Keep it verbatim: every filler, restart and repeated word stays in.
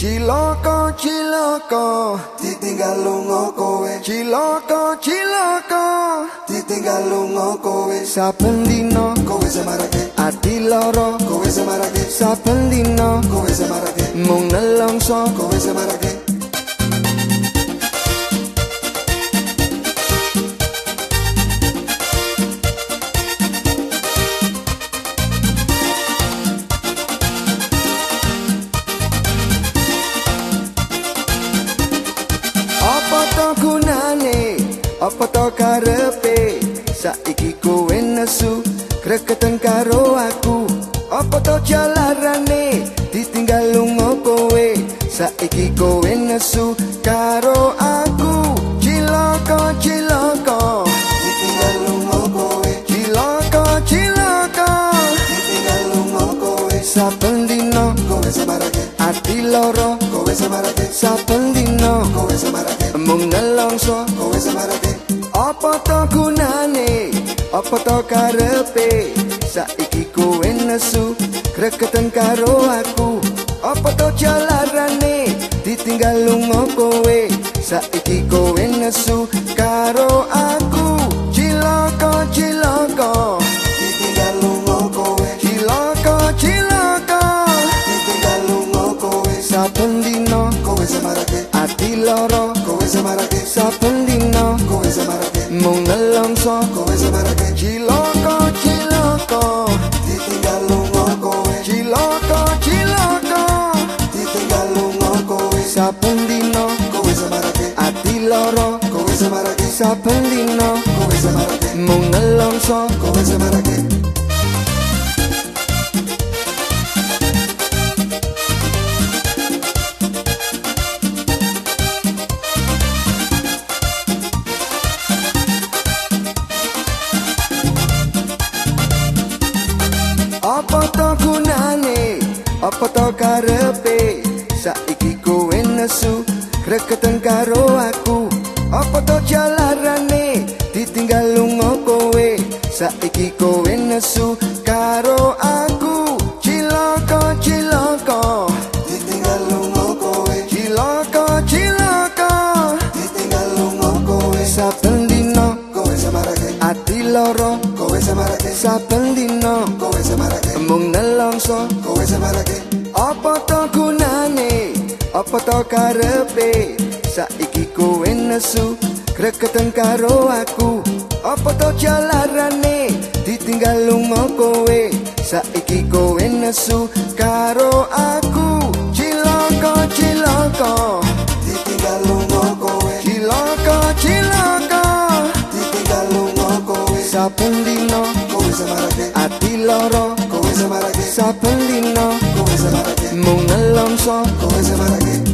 Cilaka cilaka ditinggal lunga kowe, cilaka cilaka ditinggal lunga kowe, saben dina kowe semarake ati lara, kowe semarake saben dina kowe semarake mung nelongso, kowe semarake. Apa to gunane, apa to karepe, saiki kowe nesu kreketen karo aku. Apa to jalarane, ditinggal lunga kowe, saiki kowe nesu karo aku. Cilaka cilaka Ditinggal lunga kowe, cilaka cilaka ditinggal lunga kowe, saben dina kowe semarake ati lara, kowe semarake saben dina kowe semarake mung nelongso. kowe semarake. Apa to gunane, apa to karepe, saiki kowe nesu kreketen karo aku. Apa to jalarane, ditinggal lunga kowe, saiki kowe nesu karo aku. Cilaka cilaka Ditinggal lunga kowe, cilaka cilaka ditinggal lunga kowe, saben dina kowe semarake ati lara, kowe semarake saben dina kowe semarake mung nelongso. kowe semarake. Cilaka cilaka Ditinggal lunga kowe, cilaka cilaka ditinggal lunga kowe, saben dina kowe semarake ati lara, kowe semarake saben dina kowe semarake mung nelongso. kowe semarake. Apa to gunane, apa to karepe, saiki kowe nesu kreketen karo aku. Apa to jalarane, ditinggal lunga kowe, saiki kowe nesu karo aku. Cilaka cilaka Ditinggal lunga kowe, cilaka cilaka ditinggal lunga kowe, saben dina kowe semarake ati lara, kowe semarake saben dina kowe semarake mung nelongso. kowe semarake. Apa to gunane, apa to karepe, saiki kowe nesu kreketen karo aku. Apa to jalarane, ditinggal lunga kowe, saiki kowe nesu karo aku. Cilaka cilaka Ditinggal lunga kowe, cilaka cilaka ditinggal lunga kowe, saben dina kowe semarake ati lara, kowe semarake saben dina kowe semarake mung nelongso. kowe semarake.